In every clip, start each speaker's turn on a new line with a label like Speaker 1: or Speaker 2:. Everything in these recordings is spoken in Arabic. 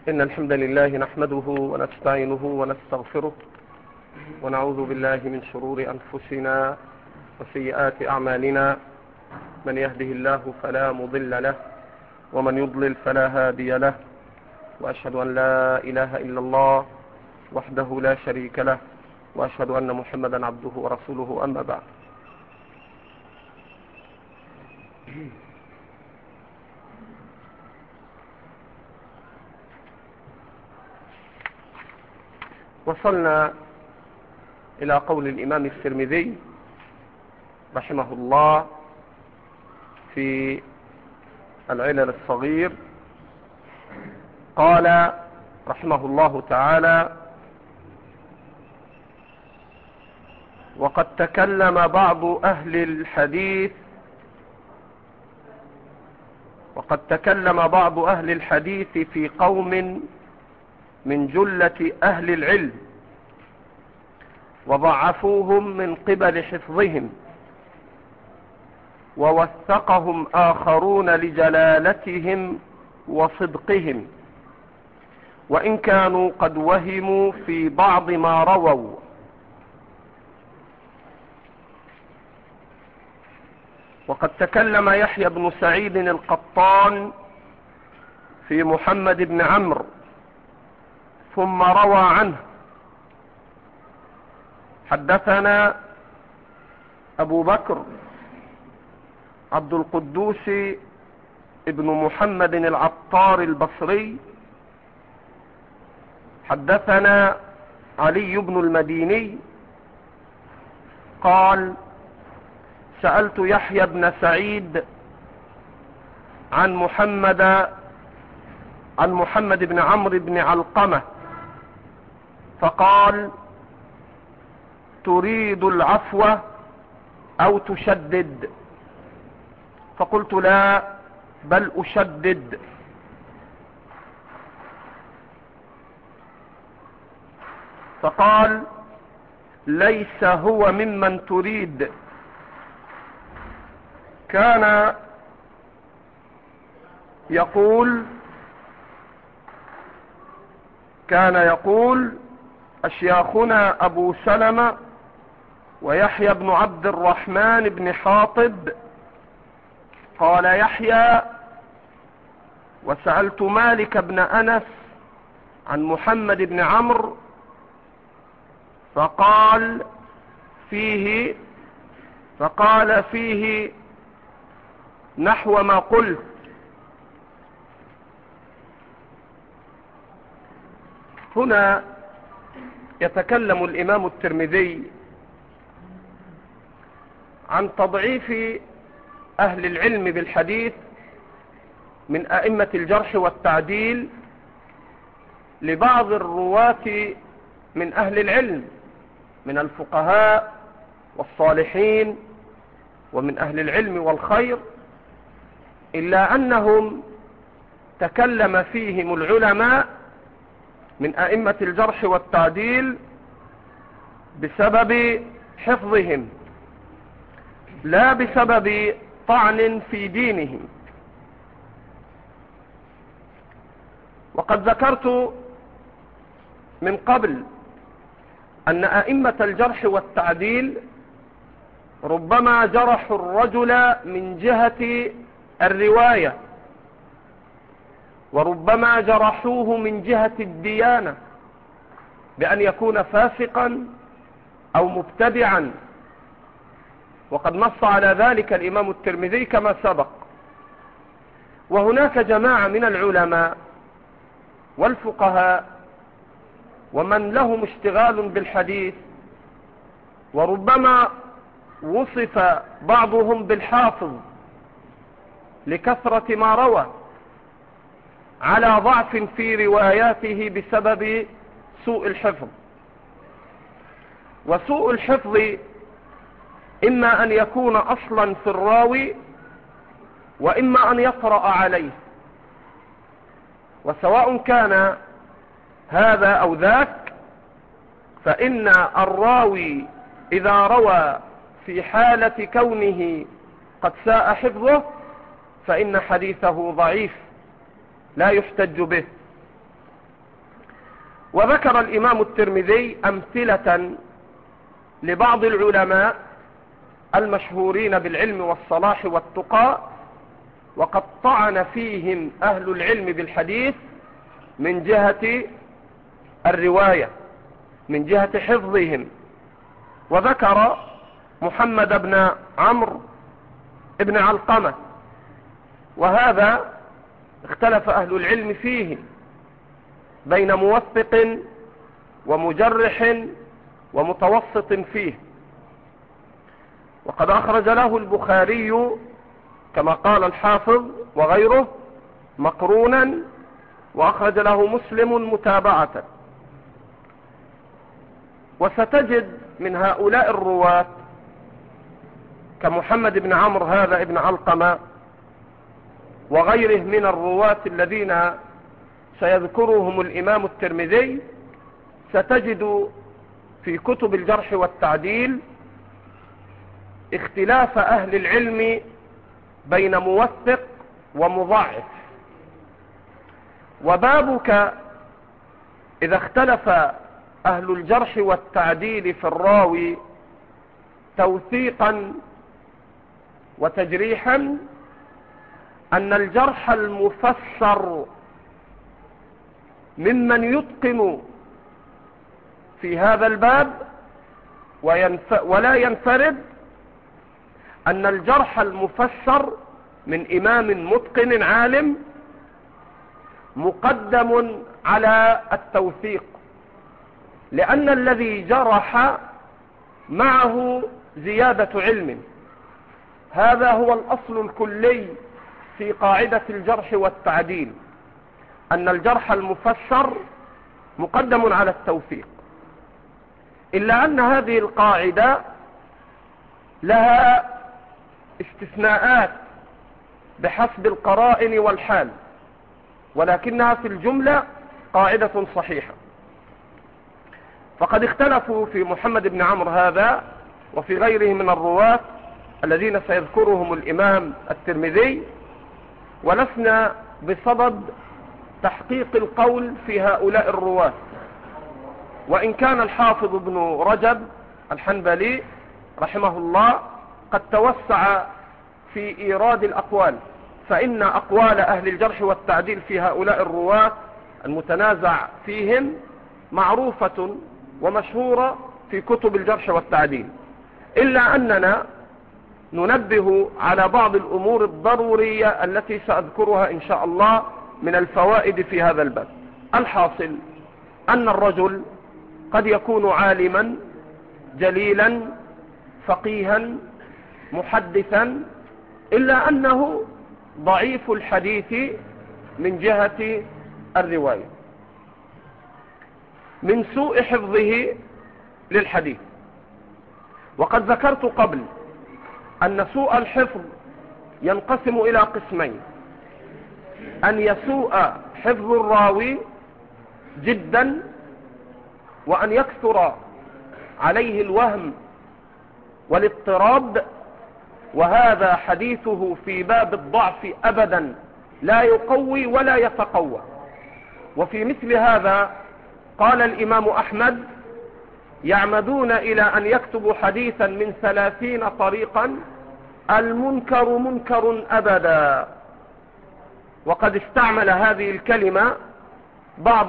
Speaker 1: إن الحمد لله نحمده ونستعينه ونستغفره ونعوذ بالله من شرور أنفسنا وسيئات أعمالنا. من يهده الله فلا مضل له ومن يضلل فلا هادي له، وأشهد أن لا إله إلا الله وحده لا شريك له، وأشهد أن محمدا عبده ورسوله. أما بعد، وصلنا إلى قول الإمام الترمذي رحمه الله في العلل الصغير. قال رحمه الله تعالى: وقد تكلم بعض أهل الحديث في قوم من جلة أهل العلم وضعفوهم من قبل حفظهم، ووثقهم آخرون لجلالتهم وصدقهم، وإن كانوا قد وهموا في بعض ما رووا. وقد تكلم يحيى بن سعيد القطان في محمد بن عمرو ثم روى عنه: حدثنا أبو بكر عبد القدوس ابن محمد العطار البصري، حدثنا علي بن المديني قال: سألت يحيى بن سعيد عن محمد بن عمرو بن علقمة فقال: تريد العفو أو تشدد؟ فقلت: لا، بل أشدد. فقال: ليس هو ممن تريد. كان يقول أشياخنا أبو سلمة ويحيى بن عبد الرحمن بن حاطب. قال يحيى: وسألت مالك بن أنس عن محمد بن عمرو فقال فيه نحو ما قلت. هنا يتكلم الإمام الترمذي عن تضعيف أهل العلم بالحديث من أئمة الجرح والتعديل لبعض الرواة من أهل العلم من الفقهاء والصالحين ومن أهل العلم والخير، إلا أنهم تكلم فيهم العلماء من أئمة الجرح والتعديل بسبب حفظهم، لا بسبب طعن في دينهم. وقد ذكرت من قبل أن أئمة الجرح والتعديل ربما جرحوا الرجل من جهة الرواية، وربما جرحوه من جهة الديانة بأن يكون فاسقا أو مبتدعا، وقد نص على ذلك الإمام الترمذي كما سبق. وهناك جماعة من العلماء والفقهاء ومن لهم اشتغال بالحديث، وربما وصف بعضهم بالحافظ لكثرة ما روى، على ضعف في رواياته بسبب سوء الحفظ. وسوء الحفظ إما أن يكون أصلا في الراوي، وإما أن يطرأ عليه، وسواء كان هذا أو ذاك، فإن الراوي إذا روى في حالة كونه قد ساء حفظه فإن حديثه ضعيف لا يحتج به. وذكر الإمام الترمذي أمثلة لبعض العلماء المشهورين بالعلم والصلاح والتقى، وقد طعن فيهم أهل العلم بالحديث من جهة الرواية، من جهة حفظهم. وذكر محمد بن عمرو بن علقمة، وهذا اختلف أهل العلم فيه بين موثق ومجرح ومتوسط فيه، وقد أخرج له البخاري كما قال الحافظ وغيره مقرونا، وأخرج له مسلم متابعة. وستجد من هؤلاء الرواة كمحمد بن عمرو هذا ابن علقمة وغيره من الرواة الذين سيذكرهم الإمام الترمذي، ستجد في كتب الجرح والتعديل اختلاف أهل العلم بين موثق ومضاعف. وبابك إذا اختلف أهل الجرح والتعديل في الراوي توثيقا وتجريحا، أن الجرح المفسر ممن يتقن في هذا الباب ولا ينفرد، أن الجرح المفسر من إمام متقن عالم مقدم على التوثيق، لأن الذي جرح معه زيادة علم. هذا هو الأصل الكلي في قاعدة الجرح والتعديل، أن الجرح المفسر مقدم على التوثيق، إلا أن هذه القاعدة لها استثناءات بحسب القرائن والحال، ولكنها في الجملة قاعدة صحيحة. فقد اختلفوا في محمد بن عمرو هذا وفي غيره من الرواة الذين سيذكرهم الإمام الترمذي، ولسنا بصدد تحقيق القول في هؤلاء الرواة، وإن كان الحافظ ابن رجب الحنبلي رحمه الله قد توسع في إيراد الأقوال، فإن أقوال أهل الجرح والتعديل في هؤلاء الرواة المتنازع فيهم معروفة ومشهورة في كتب الجرح والتعديل، إلا أننا ننبه على بعض الأمور الضرورية التي سأذكرها إن شاء الله من الفوائد في هذا الباب. الحاصل أن الرجل قد يكون عالما جليلا فقيها محدثا، إلا أنه ضعيف الحديث من جهة الرواية من سوء حفظه للحديث. وقد ذكرت قبل أن سوء الحفظ ينقسم إلى قسمين: أن يسوء حفظ الراوي جدا، وأن يكثر عليه الوهم والاضطراب، وهذا حديثه في باب الضعف أبدا لا يقوي ولا يتقوى. وفي مثل هذا قال الإمام أحمد: يعمدون إلى أن يكتبوا حديثا من 30 طريقا المنكر منكر أبدا. وقد استعمل هذه الكلمة بعض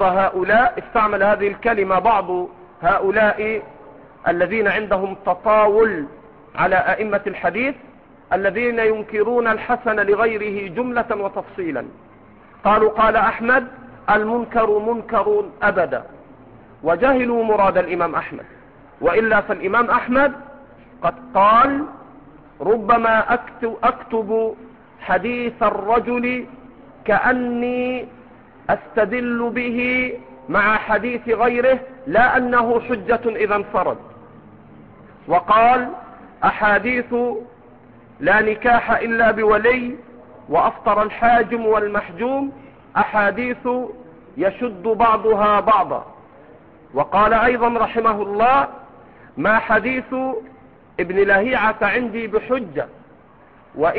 Speaker 1: هؤلاء الذين عندهم تطاول على أئمة الحديث، الذين ينكرون الحسن لغيره جملة وتفصيلا. قالوا: قال أحمد: المنكر منكر أبدا، وجهلوا مراد الإمام أحمد. وإلا فالإمام أحمد قد قال: ربما أكتب حديث الرجل كأني أستدل به مع حديث غيره، لا أنه حجة إذا انفرد. وقال: أحاديث لا نكاح إلا بولي، وأفطر الحاجم والمحجوم، أحاديث يشد بعضها بعضا. وقال أيضا رحمه الله: ما حديث ابن لهيعة عندي بحجة،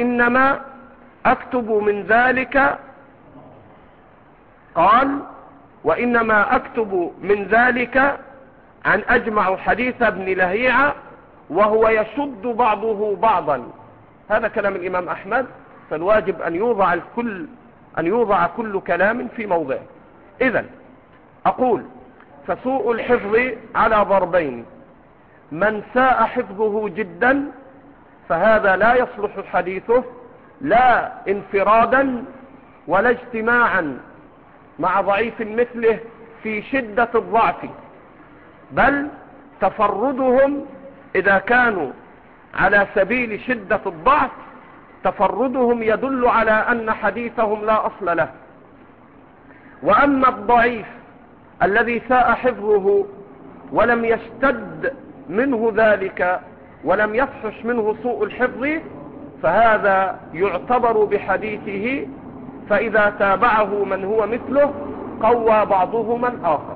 Speaker 1: وإنما أكتب من ذلك، قال: وإنما أكتب من ذلك عن أجمع حديث ابن لهيعة وهو يشد بعضه بعضا. هذا كلام الإمام أحمد، فالواجب أن يوضع كل كلام في موضعه. إذن أقول فسوء الحفظ على ضربين: من ساء حفظه جدا فهذا لا يصلح حديثه لا انفرادا ولا اجتماعا مع ضعيف مثله في شدة الضعف، بل تفردهم إذا كانوا على سبيل شدة الضعف تفردهم يدل على أن حديثهم لا أصل له. وأما الضعيف الذي ساء حفظه ولم يشتد منه ذلك ولم يفحش منه سوء الحفظ فهذا يعتبر بحديثه، فإذا تابعه من هو مثله قوى بعضهما الآخر.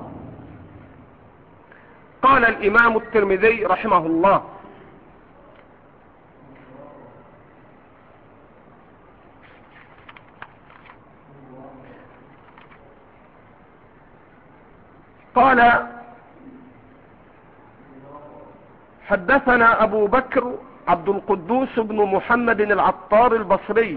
Speaker 1: قال الإمام الترمذي رحمه الله: قال حدثنا أبو بكر عبد القدوس بن محمد العطار البصري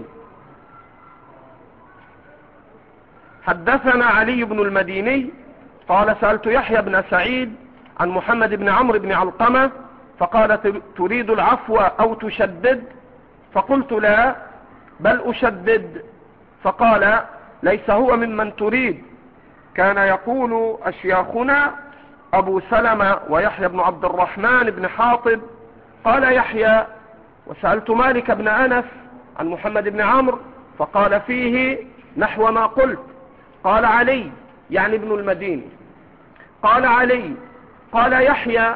Speaker 1: حدثنا علي بن المديني قال سألت يحيى بن سعيد عن محمد بن عمرو بن علقمة فقال: تريد العفو أو تشدد؟ فقلت: لا، بل أشدد. فقال: ليس هو ممن تريد، كان يقول أشياخنا أبو سلمة ويحيى بن عبد الرحمن بن حاطب. قال يحيى: وسألت مالك بن أنس عن محمد بن عمرو فقال فيه نحو ما قلت. قال علي، يعني ابن المديني، قال علي، قال يحيى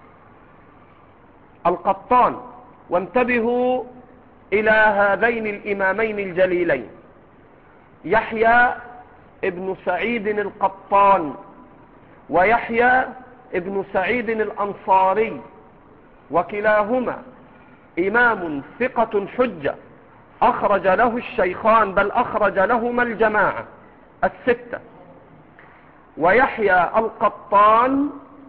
Speaker 1: القطان. وانتبهوا إلى هذين الإمامين الجليلين: يحيى ابن سعيد القطان ويحيى ابن سعيد الأنصاري، وكلاهما إمام ثقة حجة أخرج له الشيخان، بل أخرج لهما الجماعة الستة. ويحيى القطان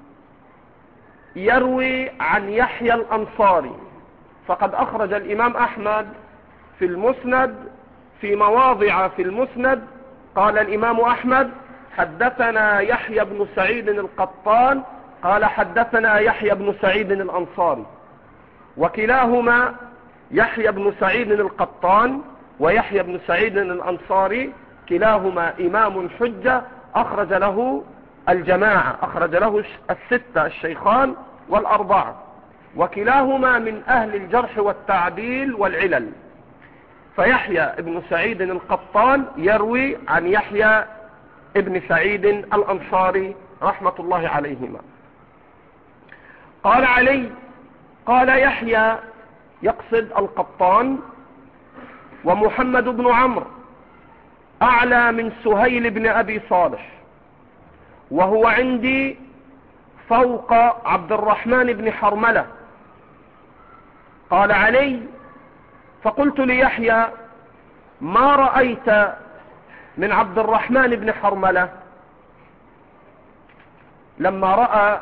Speaker 1: يروي عن يحيى الأنصاري، فقد أخرج الإمام أحمد في المسند في مواضع في المسند قال الإمام أحمد: حدثنا يحيى بن سعيد القطان قال حدثنا يحيى بن سعيد الأنصاري. وكلاهما يحيى بن سعيد القطان ويحيى بن سعيد الأنصاري كلاهما إمام حجة أخرج له الجماعة، أخرج له الستة الشيخان والأربعة، وكلاهما من أهل الجرح والتعديل والعلل. فيحيى ابن سعيد القطان يروي عن يحيى ابن سعيد الأنصاري رحمة الله عليهما. قال علي، قال يحيى، يقصد القطان، ومحمد بن عمرو أعلى من سهيل بن أبي صالح، وهو عندي فوق عبد الرحمن بن حرملة. قال علي: فقلت ليحيى: ما رأيت من عبد الرحمن بن حرملة؟ لما رأى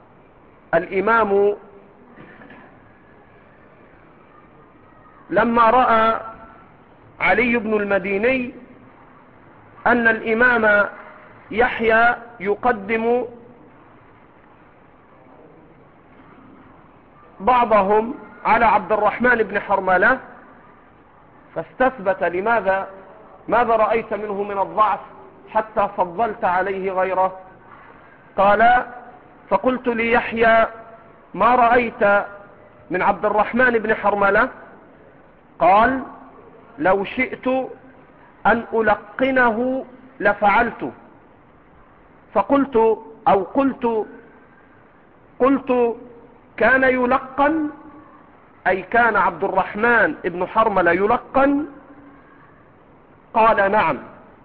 Speaker 1: علي بن المديني أن الإمام يحيى يقدم بعضهم على عبد الرحمن بن حرملة، فاستثبت ماذا رأيت منه من الضعف حتى فضلت عليه غيره؟ قال: فقلت ليحيى: ما رأيت من عبد الرحمن بن حرملة؟ قال: لو شئت أن ألقنه لفعلت. فقلت أو قلت كان يلقن، أي كان عبد الرحمن بن حرملة يلقن؟ قال: نعم.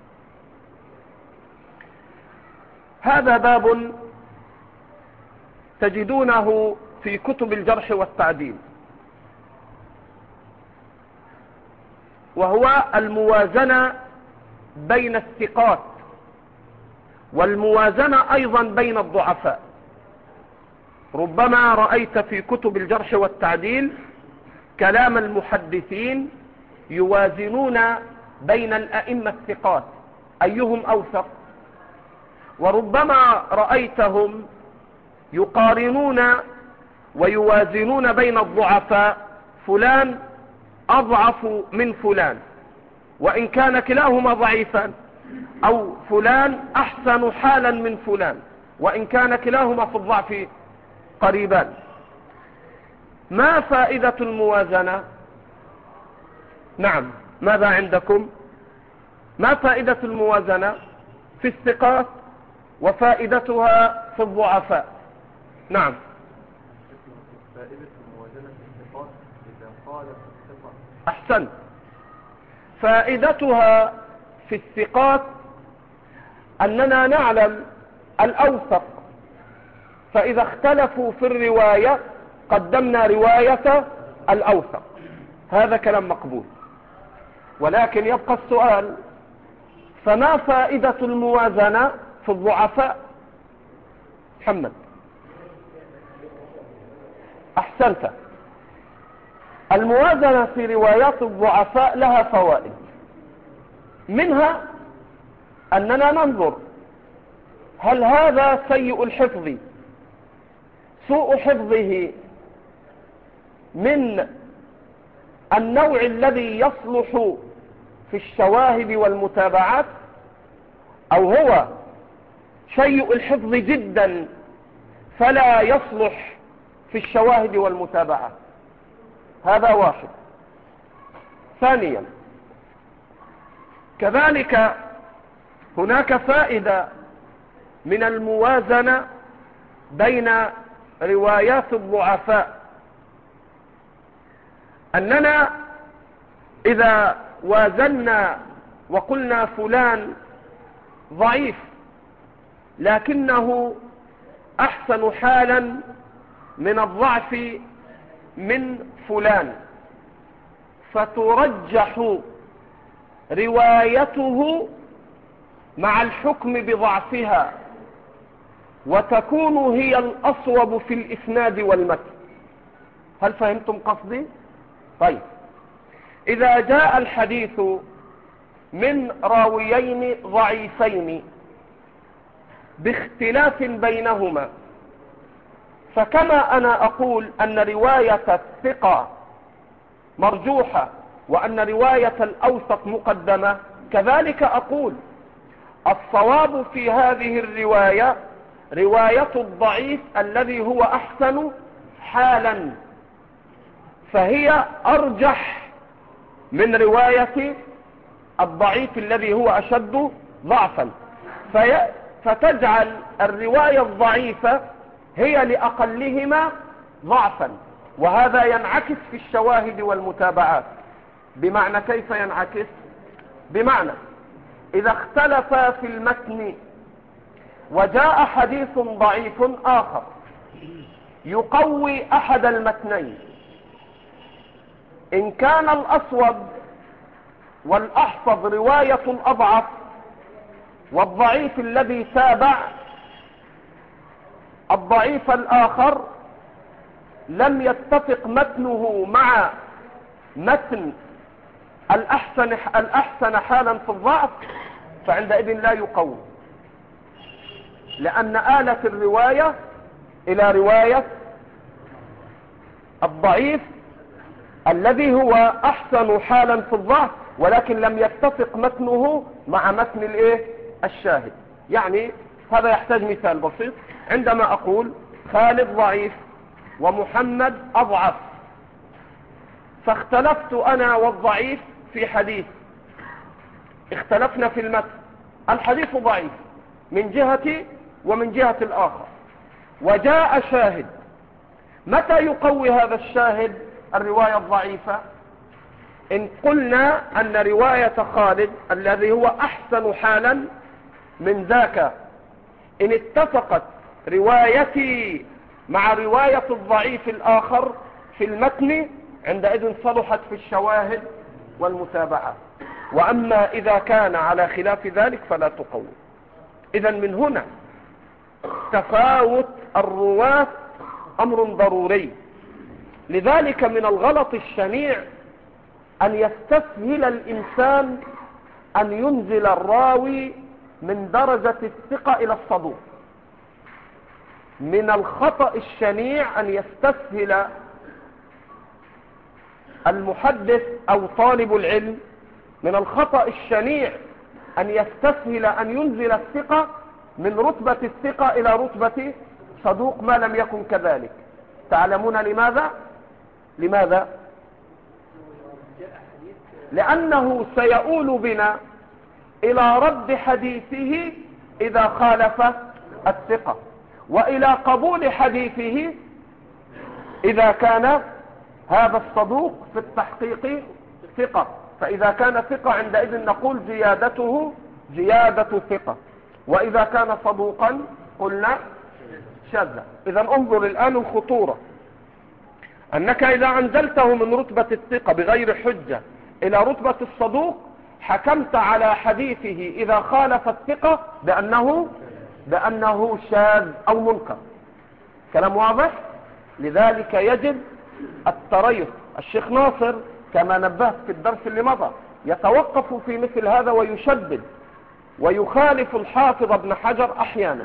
Speaker 1: هذا باب تجدونه في كتب الجرح والتعديل، وهو الموازنة بين الثقات والموازنة أيضا بين الضعفاء. ربما رأيت في كتب الجرح والتعديل كلام المحدثين يوازنون بين الأئمة الثقات أيهم أوثق، وربما رأيتهم يقارنون ويوازنون بين الضعفاء، فلان أضعف من فلان وإن كان كلاهما ضعيفا، أو فلان أحسن حالا من فلان وإن كان كلاهما في الضعف قريبان. ما فائدة الموازنة؟ نعم، ماذا عندكم؟ ما فائدة الموازنة في الثقات وفائدتها في الضعفاء؟ نعم.
Speaker 2: فائدة الموازنة في الثقات إذا قال في الثقة.
Speaker 1: أحسن. فائدتها في الثقات أننا نعلم الأوثق، فإذا اختلفوا في الرواية قدمنا رواية الأوثق، هذا كلام مقبول. ولكن يبقى السؤال، فما فائدة الموازنة في الضعفاء؟ محمد. أحسنت. الموازنة في روايات الضعفاء لها فوائد، منها أننا ننظر هل هذا سيء الحفظ سوء حفظه من النوع الذي يصلح في الشواهد والمتابعات، أو هو سيء الحفظ جدا فلا يصلح في الشواهد والمتابعات. هذا واحد. ثانيا، كذلك هناك فائدة من الموازنة بين روايات الضعفاء، أننا إذا وازنا وقلنا فلان ضعيف لكنه أحسن حالا من الضعف من فلان، فترجح روايته مع الحكم بضعفها وتكون هي الأصوب في الإسناد والمتن. هل فهمتم قصدي؟ طيب، إذا جاء الحديث من راويين ضعيفين باختلاف بينهما، فكما أنا أقول أن رواية الثقة مرجوحة وأن رواية الأوثق مقدمة، كذلك أقول الصواب في هذه الرواية رواية الضعيف الذي هو أحسن حالا، فهي أرجح من رواية الضعيف الذي هو أشد ضعفا، فتجعل الرواية الضعيفة هي لأقلهما ضعفا، وهذا ينعكس في الشواهد والمتابعات. بمعنى كيف ينعكس؟ بمعنى إذا اختلفا في المتن وجاء حديث ضعيف آخر يقوي أحد المتنين، إن كان الأصوب والأحفظ رواية الأضعف والضعيف الذي تابع الضعيف الآخر لم يتفق متنه مع متن الأحسن حالا في الضعف، فعندئذ لا يقوي، لأن آلة الرواية إلى رواية الضعيف الذي هو أحسن حالا في الضعف ولكن لم يتفق متنه مع متن الشاهد. يعني هذا يحتاج مثال بسيط. عندما أقول خالد ضعيف ومحمد أضعف، فاختلفت أنا والضعيف في حديث، اختلفنا في المتن، الحديث ضعيف من جهتي ومن جهة الآخر، وجاء شاهد، متى يقوي هذا الشاهد الرواية الضعيفة؟ إن قلنا أن رواية خالد الذي هو أحسن حالا من ذاك إن اتفقت روايتي مع رواية الضعيف الآخر في المتن، عندئذ صلحت في الشواهد والمتابعة. وأما إذا كان على خلاف ذلك فلا تقوي. إذا من هنا تفاوت الرواة أمر ضروري. لذلك من الغلط الشنيع أن يستسهل الإنسان أن ينزل الراوي من درجة الثقة إلى الصدوق. من الخطأ الشنيع أن يستسهل المحدث أو طالب العلم، من الخطأ الشنيع أن يستسهل أن ينزل الثقة من رتبة الثقة إلى رتبة صدوق ما لم يكن كذلك. تعلمون لماذا؟ لأنه سيؤول بنا إلى رد حديثه إذا خالف الثقة، وإلى قبول حديثه إذا كان هذا الصدوق في التحقيق ثقة. فإذا كان ثقة عندئذ نقول زيادته زيادة ثقة، وإذا كان صدوقا قلنا شاذا. إذا انظر الآن الخطورة، أنك إذا أنزلته من رتبة الثقة بغير حجة إلى رتبة الصدوق حكمت على حديثه إذا خالف الثقة بأنه شاذ أو منكر. كلام واضح؟ لذلك يجب التريث. الشيخ ناصر كما نبهت في الدرس اللي مضى يتوقف في مثل هذا ويشدد ويخالف الحافظ ابن حجر أحيانا،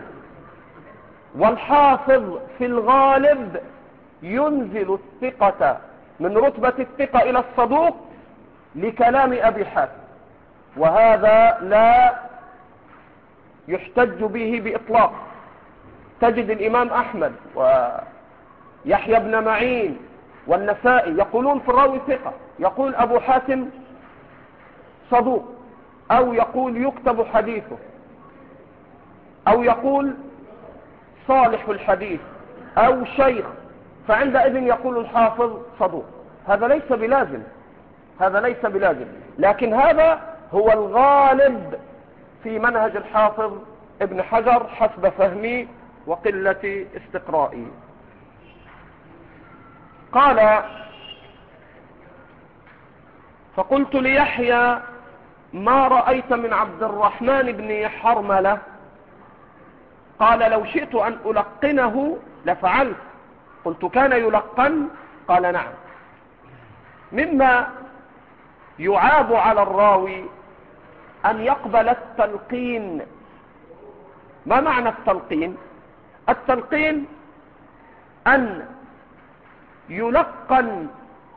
Speaker 1: والحافظ في الغالب ينزل الثقة من رتبة الثقة إلى الصدوق لكلام أبي حاتم، وهذا لا يحتج به بإطلاق. تجد الإمام أحمد ويحيى بن معين والنسائي يقولون في الراوي ثقة، يقول أبو حاتم صدوق، أو يقول يكتب حديثه، أو يقول صالح الحديث، أو شيخ، فعندئذ يقول الحافظ صدوق. هذا ليس بلازم، لكن هذا هو الغالب في منهج الحافظ ابن حجر حسب فهمي وقلة استقرائي. قال: فقلت ليحيى: ما رأيت من عبد الرحمن بن حرملة؟ قال: لو شئت أن ألقنه لفعلت. قلت: كان يلقن؟ قال: نعم. مما يعاب على الراوي أن يقبل التلقين. ما معنى التلقين؟ التلقين أن يلقن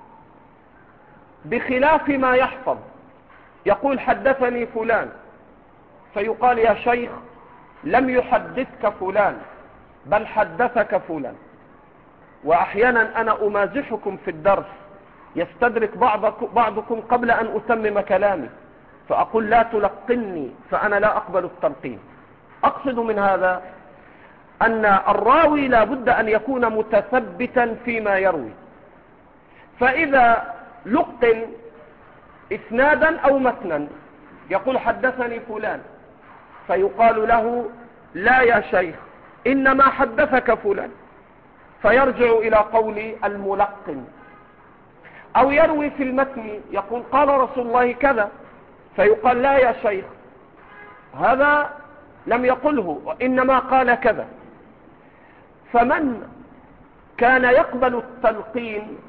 Speaker 1: بخلاف ما يحفظ. يقول: حدثني فلان، فيقال: يا شيخ لم يحدثك فلان بل حدثك فلان. وأحيانا أنا أمازحكم في الدرس، يستدرك بعضكم قبل أن أتمم كلامي، فأقول: لا تلقني، فأنا لا أقبل التلقين. أقصد من هذا أن الراوي لا بد أن يكون متثبتا فيما يروي، فإذا لقن إسنادا أو متنا يقول: حدثني فلان، فيقال له: لا يا شيخ إنما حدثك فلان، فيرجع إلى قول الملقن. أو يروي في المتن يقول: قال رسول الله كذا، فيقال: لا يا شيخ هذا لم يقله، إنما قال كذا. فمن كان يقبل التلقين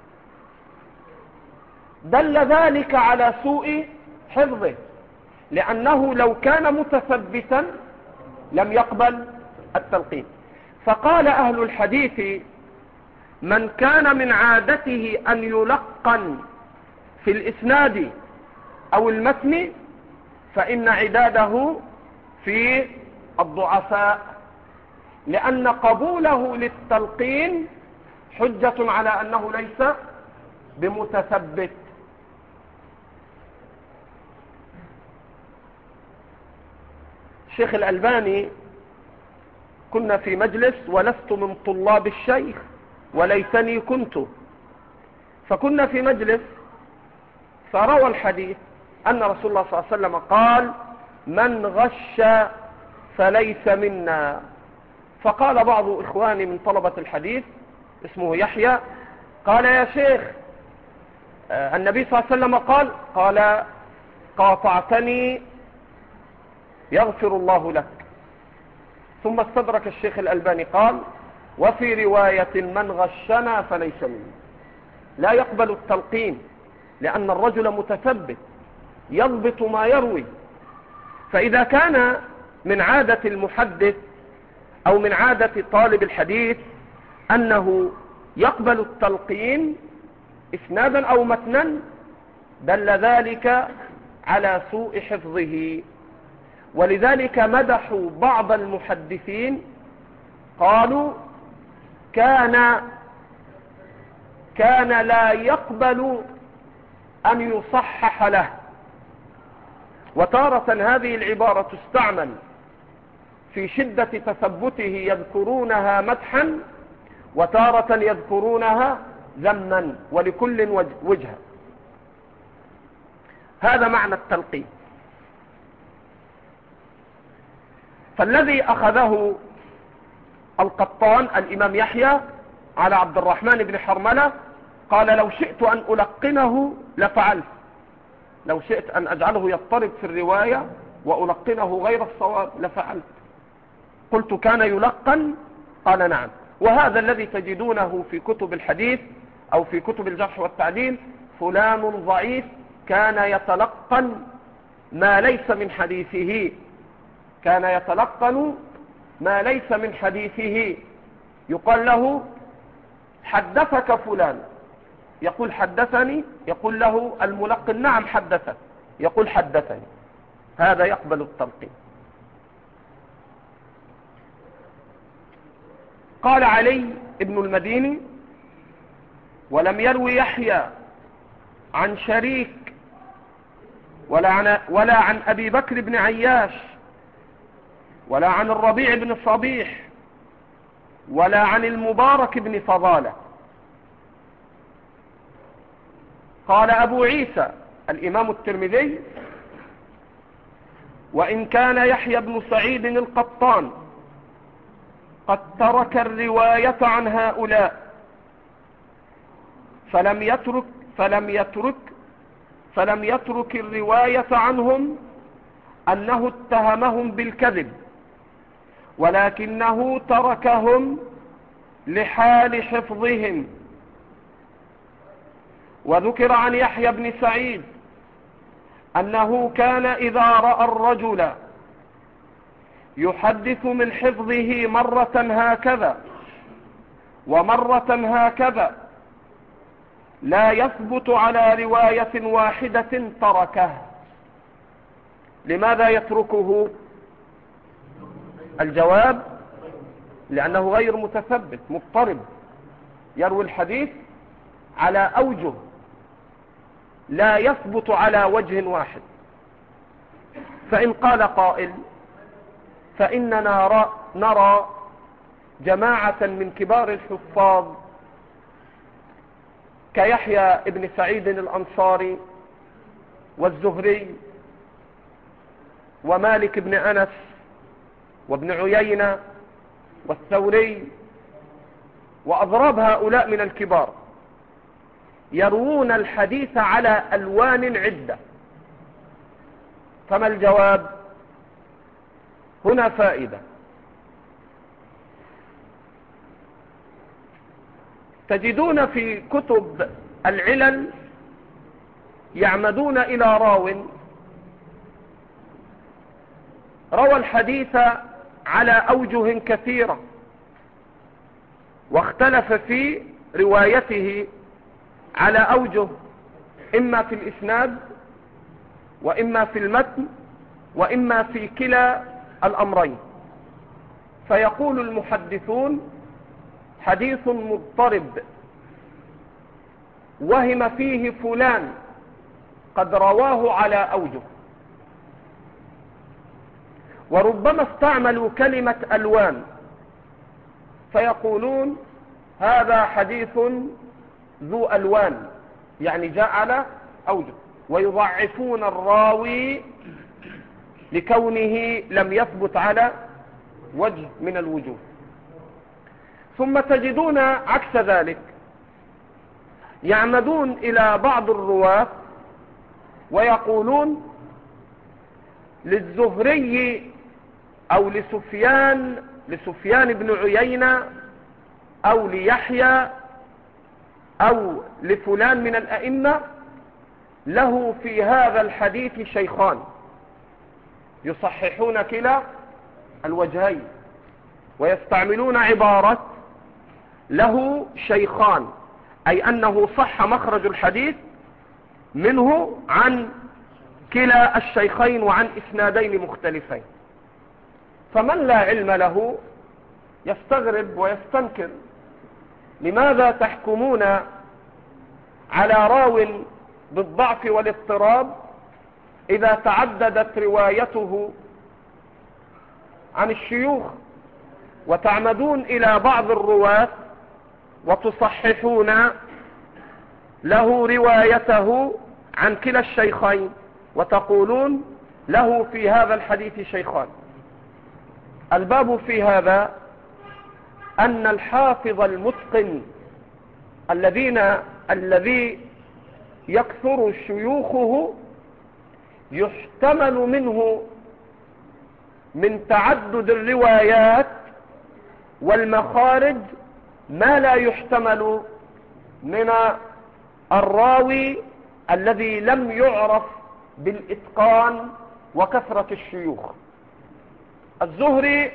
Speaker 1: دل ذلك على سوء حفظه، لأنه لو كان متثبتا لم يقبل التلقين. فقال أهل الحديث: من كان من عادته أن يلقن في الإسناد أو المتن فإن عداده في الضعفاء، لأن قبوله للتلقين حجة على أنه ليس بمتثبت. الشيخ الألباني كنا في مجلس ولست من طلاب الشيخ وليتني كنت، فكنا في مجلس فروى الحديث أن رسول الله صلى الله عليه وسلم قال: من غش فليس منا. فقال بعض إخواني من طلبة الحديث اسمه يحيى قال: يا شيخ النبي صلى الله عليه وسلم قال: قاطعتني يغفر الله لك. ثم استدرك الشيخ الألباني قال: وفي رواية من غشنا فليس منه. لا يقبل التلقين، لأن الرجل متثبت يضبط ما يروي. فإذا كان من عادة المحدث أو من عادة طالب الحديث أنه يقبل التلقين إسنادا أو متنا، دل ذلك على سوء حفظه. ولذلك مدحوا بعض المحدثين، قالوا كان لا يقبل أن يصحح له. وتارة هذه العبارة تستعمل في شدة تثبته يذكرونها مدحا، وتارة يذكرونها ذما، ولكل وجهة. هذا معنى التلقين. فالذي أخذه القطان الإمام يحيى على عبد الرحمن بن حرملة قال: لو شئت أن ألقنه لفعلت، لو شئت أن أجعله يضطرب في الرواية وألقنه غير الصواب لفعلت. قلت: كان يلقن؟ قال: نعم. وهذا الذي تجدونه في كتب الحديث أو في كتب الجرح والتعديل: فلان ضعيف كان يتلقن ما ليس من حديثه، كان يتلقن ما ليس من حديثه. يقال له: حدثك فلان، يقول: حدثني. يقول له الملقن: نعم حدثك. يقول: حدثني. هذا يقبل التلقين. قال علي ابن المديني: ولم يروي يحيى عن شريك ولا عن أبي بكر بن عياش ولا عن الربيع بن صبيح ولا عن المبارك بن فضالة. قال أبو عيسى الإمام الترمذي: وإن كان يحيى بن سعيد القطان قد ترك الرواية عن هؤلاء فلم يترك الرواية عنهم أنه اتهمهم بالكذب، ولكنه تركهم لحال حفظهم. وذكر عن يحيى بن سعيد أنه كان إذا رأى الرجل يحدث من حفظه مرة هكذا ومرة هكذا لا يثبت على رواية واحدة تركه. لماذا يتركه؟ الجواب: لأنه غير متثبت، مضطرب، يروي الحديث على أوجه لا يثبت على وجه واحد. فإن قال قائل: فإننا نرى جماعة من كبار الحفاظ كيحيى ابن سعيد الأنصاري والزهري ومالك بن أنس وابن عيينة والثوري وأضراب هؤلاء من الكبار يروون الحديث على ألوان عدة، فما الجواب؟ هنا فائدة. تجدون في كتب العلل يعمدون إلى راو روى الحديث على أوجه كثيرة واختلف في روايته على أوجه، إما في الإسناد وإما في المتن وإما في كلا الأمرين. فيقول المحدثون: حديث مضطرب وهم فيه فلان قد رواه على أوجه. وربما استعملوا كلمة ألوان، فيقولون: هذا حديث ذو ألوان، يعني جاء على أوجه، ويضعفون الراوي لكونه لم يثبت على وجه من الوجوه. ثم تجدون عكس ذلك، يعمدون إلى بعض الرواة ويقولون: للزهري أو لسفيان بن عيينة أو ليحيى أو لفلان من الأئمة له في هذا الحديث شيخان يصححون كلا الوجهين، ويستعملون عبارة له شيخان، أي أنه صح مخرج الحديث منه عن كلا الشيخين وعن إسنادين مختلفين. فمن لا علم له يستغرب ويستنكر: لماذا تحكمون على راو بالضعف والاضطراب إذا تعددت روايته عن الشيوخ، وتعمدون إلى بعض الرواة وتصححون له روايته عن كلا الشيخين وتقولون له في هذا الحديث شيخان؟ الباب في هذا أن الحافظ المتقن الذي يكثر شيوخه يحتمل منه من تعدد الروايات والمخارج ما لا يحتمل من الراوي الذي لم يعرف بالإتقان وكثرة الشيوخ. الزهري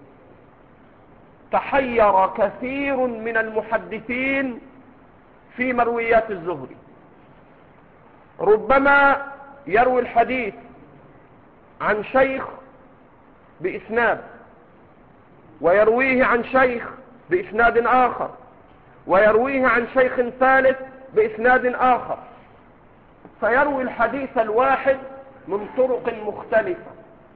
Speaker 1: تحير كثير من المحدثين في مرويات الزهري، ربما يروي الحديث عن شيخ بإسناد، ويرويه عن شيخ بإسناد آخر، ويرويه عن شيخ ثالث بإسناد آخر، فيروي الحديث الواحد من طرق مختلفة،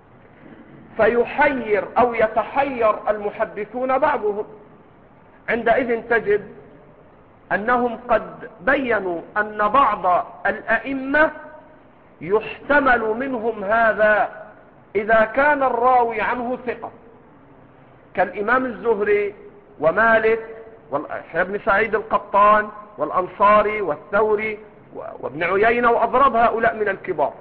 Speaker 1: فيحير أو يتحير المحدثون بعضهم. عندئذ تجد أنهم قد بينوا أن بعض الأئمة يحتمل منهم هذا إذا كان الراوي عنه ثقة، كالإمام الزهري ومالك ويحيى بن سعيد القطان والأنصاري والثوري وابن عيينة وأضرب هؤلاء من الكبار.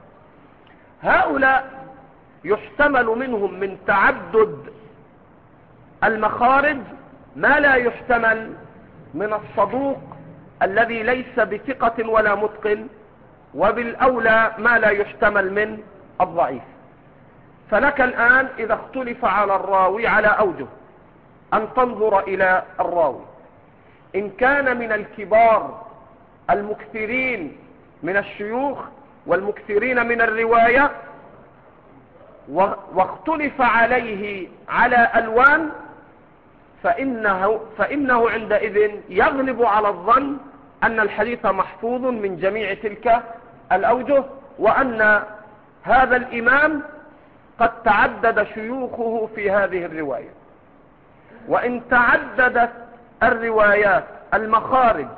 Speaker 1: هؤلاء يحتمل منهم من تعدد المخارج ما لا يحتمل من الصدوق الذي ليس بثقة ولا متقن، وبالأولى ما لا يحتمل من الضعيف. فلك الآن إذا اختلف على الراوي على أوجه أن تنظر إلى الراوي، إن كان من الكبار المكثرين من الشيوخ والمكثرين من الرواية واختلف عليه على ألوان، فإنه عندئذ يغلب على الظن أن الحديث محفوظ من جميع تلك الأوجه، وأن هذا الإمام قد تعدد شيوخه في هذه الرواية. وإن تعددت الروايات المخارج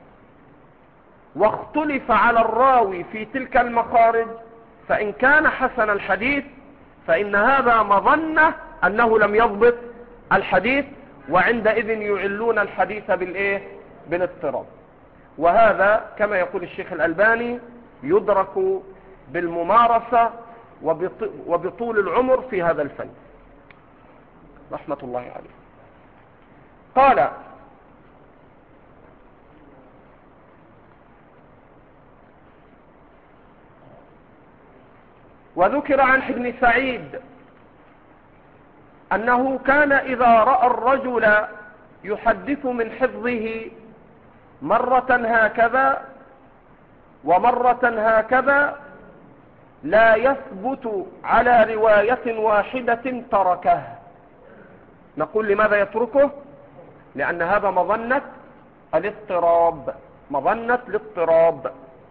Speaker 1: واختلف على الراوي في تلك المخارج، فإن كان حسن الحديث فإن هذا مظنة أنه لم يضبط الحديث، وعندئذ يعلون الحديث بالاضطراب. وهذا كما يقول الشيخ الألباني يدرك بالممارسة وبطول العمر في هذا الفن رحمة الله عليه. قال: وذكر عن ابن سعيد أنه كان إذا رأى الرجل يحدث من حفظه مرة هكذا ومرة هكذا لا يثبت على رواية واحدة تركه. نقول: لماذا يتركه؟ لأن هذا مظنة الاضطراب، مظنة الاضطراب.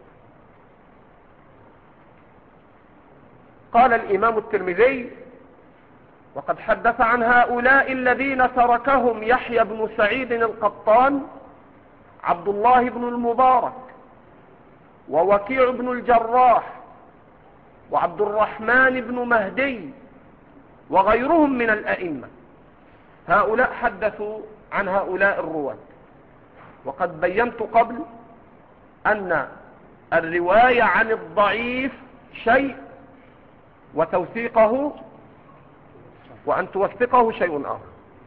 Speaker 1: قال الإمام الترمذي: وقد حدث عن هؤلاء الذين تركهم يحيى بن سعيد القطان عبد الله بن المبارك ووكيع بن الجراح وعبد الرحمن بن مهدي وغيرهم من الأئمة. هؤلاء حدثوا عن هؤلاء الرواة. وقد بينت قبل أن الرواية عن الضعيف شيء وتوثيقه وأن توثقه شيء آخر.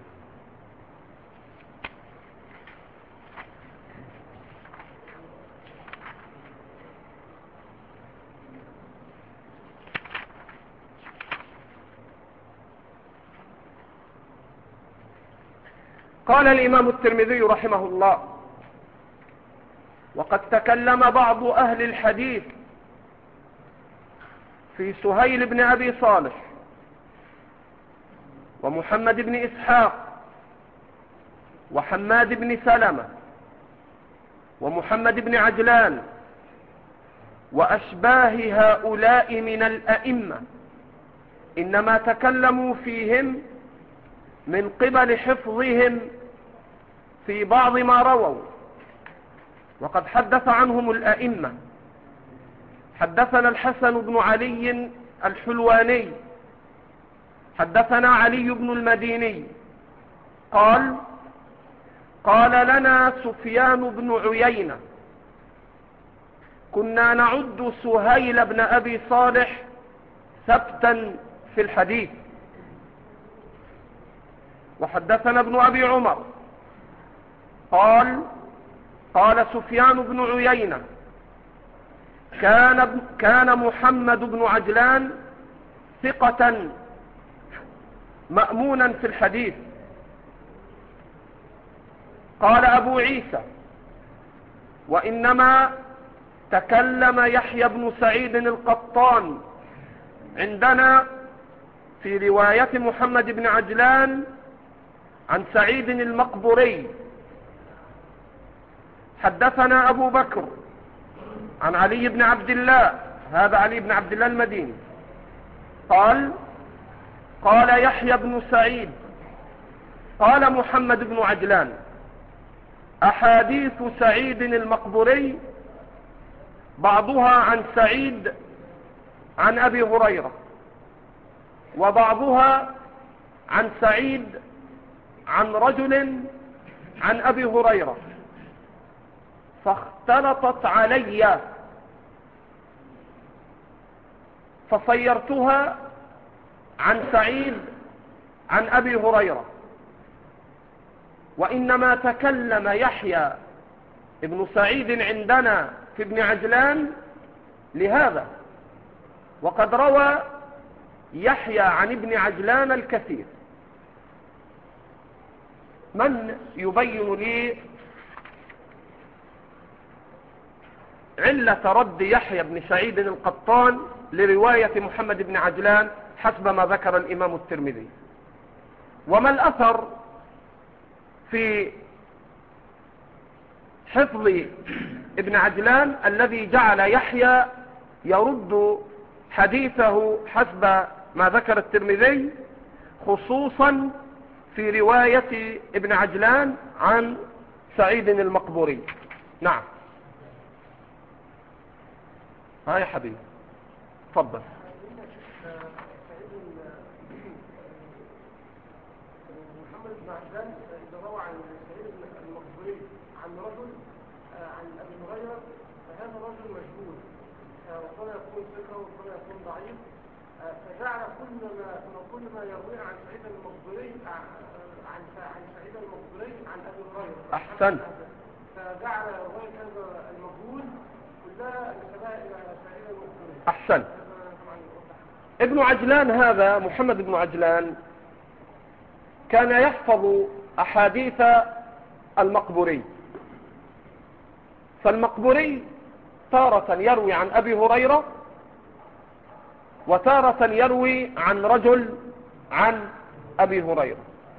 Speaker 1: قال الإمام الترمذي رحمه الله: وقد تكلم بعض أهل الحديث في سهيل بن أبي صالح ومحمد بن إسحاق وحماد بن سلمة ومحمد بن عجلان وأشباه هؤلاء من الأئمة، إنما تكلموا فيهم من قبل حفظهم في بعض ما رووا، وقد حدث عنهم الأئمة. حدثنا الحسن بن علي الحلواني حدثنا علي بن المديني قال: قال لنا سفيان بن عيينة: كنا نعد سهيل بن أبي صالح ثبتا في الحديث. وحدثنا ابن أبي عمر قال: قال سفيان بن عيينة: كان محمد بن عجلان ثقة مأمونا في الحديث. قال أبو عيسى: وإنما تكلم يحيى بن سعيد القطان عندنا في رواية محمد بن عجلان عن سعيد المقبوري. حدثنا أبو بكر عن علي بن عبد الله، هذا علي بن عبد الله المديني، قال: قال يحيى بن سعيد: قال محمد بن عجلان: أحاديث سعيد المقبوري بعضها عن سعيد عن أبي هريرة، وبعضها عن سعيد عن رجل عن أبي هريرة، فاختلطت علي فصيرتها عن سعيد عن أبي هريرة. وإنما تكلم يحيى ابن سعيد عندنا في ابن عجلان لهذا، وقد روى يحيى عن ابن عجلان الكثير. من يبين لي علة رد يحيى بن سعيد القطان لرواية محمد بن عجلان حسب ما ذكر الإمام الترمذي؟ وما الأثر في حفظ ابن عجلان الذي جعل يحيى يرد حديثه حسب ما ذكر الترمذي، خصوصا في رواية ابن عجلان عن سعيد المقبوري؟ نعم. ها يا حبيبي تفضل.
Speaker 3: محمد بن عجلان إذا روى عن سعيد المقبوري عن رجل عن أبي هريرة، فهذا رجل مجهول، وقد يكون ثقة وقد يكون ضعيف، فجعل كل ما يروي عن سعيد المقبوري عن سعيد المقبوري عن أبي هريرة.
Speaker 1: أحسنت.
Speaker 3: فجعل رواية هذا المجهول كلها نسبها إلى سعيد المقبوري.
Speaker 1: أحسنت. ابن عجلان هذا محمد بن عجلان كان يحفظ أحاديث المقبوري، فالمقبوري تارة يروي عن أبي هريرة، وتارة يروي عن رجل عن أبي هريرة.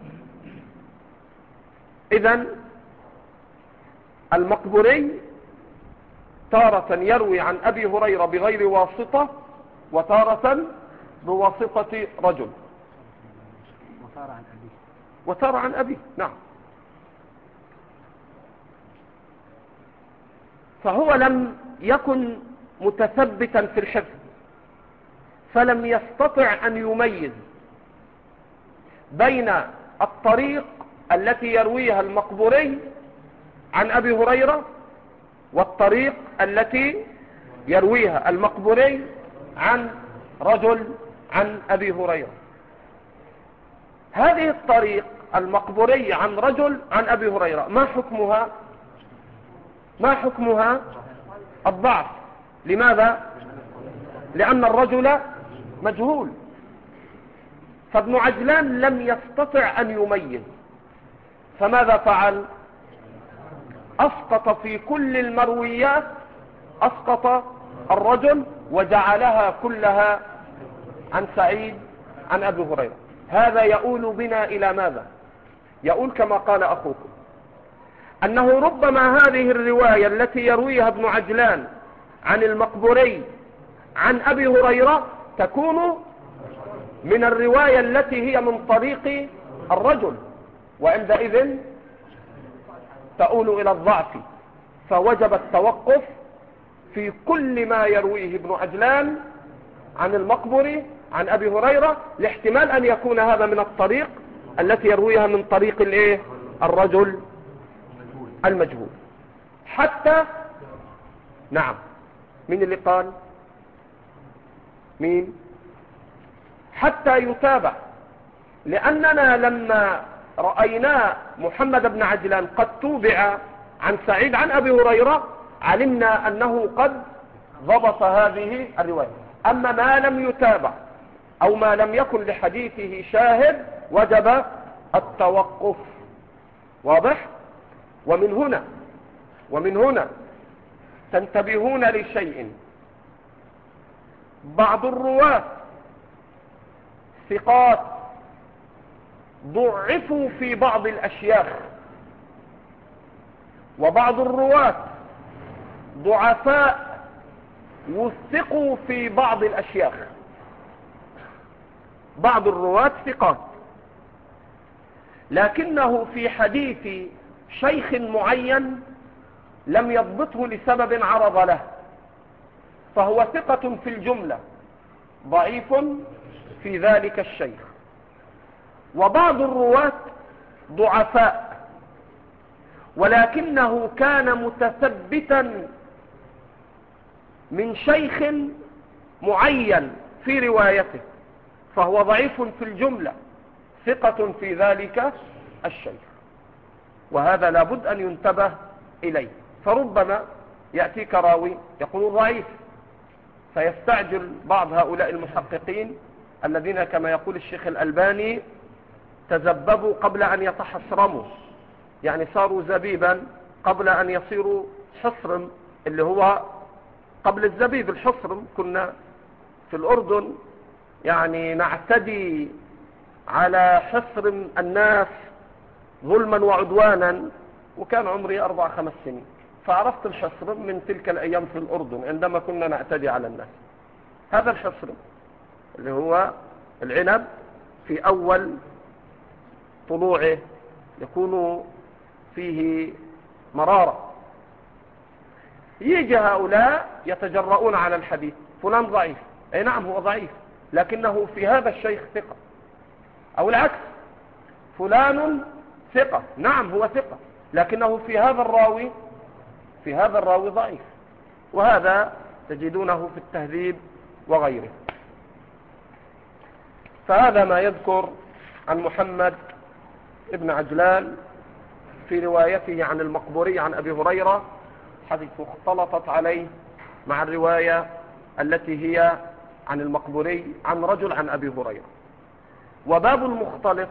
Speaker 1: إذن المقبوري تارة يروي عن أبي هريرة بغير واسطة، وتارة بواسطة رجل، وتارة عن أبيه. نعم. فهو لم يكن متثبتا في الحفظ، فلم يستطع أن يميز بين الطريق التي يرويها المقبوري عن أبي هريرة والطريق التي يرويها المقبوري عن رجل عن أبي هريرة. هذه الطريق المقبوري عن رجل عن أبي هريرة ما حكمها؟ ما حكمها؟ الضعف. لماذا؟ لأن الرجل مجهول، فابن عجلان لم يستطع أن يميز، فماذا فعل؟ أسقط في كل المرويات، أسقط الرجل وجعلها كلها عن سعيد عن أبي هريرة. هذا يؤول بنا إلى ماذا؟ يؤول كما قال أخوكم أنه ربما هذه الرواية التي يرويها ابن عجلان عن المقبوري عن أبي هريرة تكون من الرواية التي هي من طريق الرجل، وعندئذ تؤول إلى الضعف، فوجب التوقف في كل ما يرويه ابن عجلان عن المقبري عن أبي هريرة، لاحتمال أن يكون هذا من الطريق التي يرويها من طريق الايه؟ الرجل المجهول. حتى نعم، مين اللي قال؟ مين؟ حتى يتابع، لأننا لما رأينا محمد بن عجلان قد توبع عن سعيد عن أبي هريرة علمنا أنه قد ضبط هذه الرواية. أما ما لم يتابع أو ما لم يكن لحديثه شاهد وجب التوقف. واضح؟ ومن هنا تنتبهون لشيء. بعض الرواة ثقات ضعفوا في بعض الأشياخ، وبعض الرواة ضعفاء وثقوا في بعض الأشياخ. بعض الرواة ثقات، لكنه في حديث شيخ معين لم يضبطه لسبب عرض له، فهو ثقة في الجملة ضعيف في ذلك الشيخ. وبعض الرواة ضعفاء، ولكنه كان متثبتا من شيخ معين في روايته، فهو ضعيف في الجملة ثقة في ذلك الشيخ، وهذا لابد أن ينتبه إليه. فربما يأتيك راوي يقول ضعيف، فيستعجل بعض هؤلاء المحققين الذين كما يقول الشيخ الألباني تزببوا قبل أن يتحصرموا، يعني صاروا زبيبا قبل أن يصيروا حصرم، اللي هو قبل الزبيب الحصرم. كنا في الأردن يعني نعتدي على حصرم الناس ظلما وعدوانا، وكان عمري 4-5 سنين، فعرفت الحصرم من تلك الأيام في الأردن عندما كنا نعتدي على الناس. هذا الحصرم اللي هو العنب في أول طلوعه يكون فيه مرارة، يجي هؤلاء يتجرؤون على الحديث، فلان ضعيف. اي نعم هو ضعيف، لكنه في هذا الشيخ ثقة. او العكس، فلان ثقة، نعم هو ثقة، لكنه في هذا الراوي ضعيف. وهذا تجدونه في التهذيب وغيره. فهذا ما يذكر عن محمد ابن عجلان في روايته عن المقبوري عن أبي هريرة، حيث اختلطت عليه مع الرواية التي هي عن المقبوري عن رجل عن أبي هريرة. وباب المختلط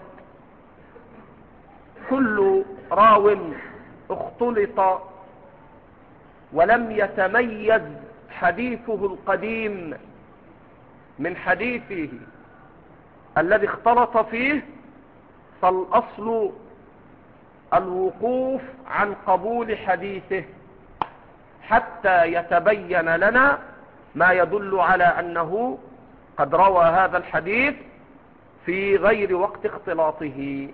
Speaker 1: كل راو اختلط ولم يتميز حديثه القديم من حديثه الذي اختلط فيه، فالأصل الوقوف عن قبول حديثه حتى يتبين لنا ما يدل على أنه قد روى هذا الحديث في غير وقت اختلاطه.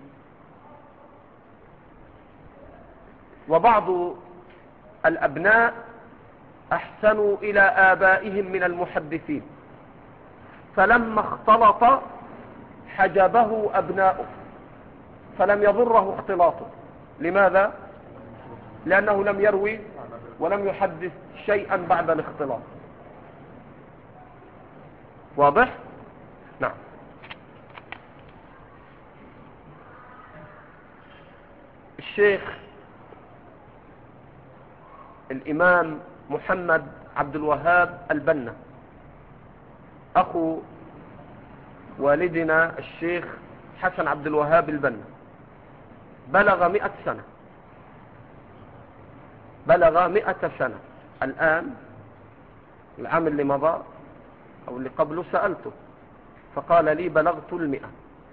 Speaker 1: وبعض الأبناء أحسنوا إلى آبائهم من المحدثين، فلما اختلط حجبه أبناؤه فلم يضره اختلاطه. لماذا؟ لأنه لم يروي ولم يحدث شيئا بعد الاختلاط. واضح؟ نعم. الشيخ الإمام محمد عبد الوهاب البنا، أخو والدنا الشيخ حسن عبد الوهاب البنا، بلغ 100 سنة، بلغ 100 سنة الآن. العام اللي مضى أو اللي قبله سألته فقال لي بلغت 100.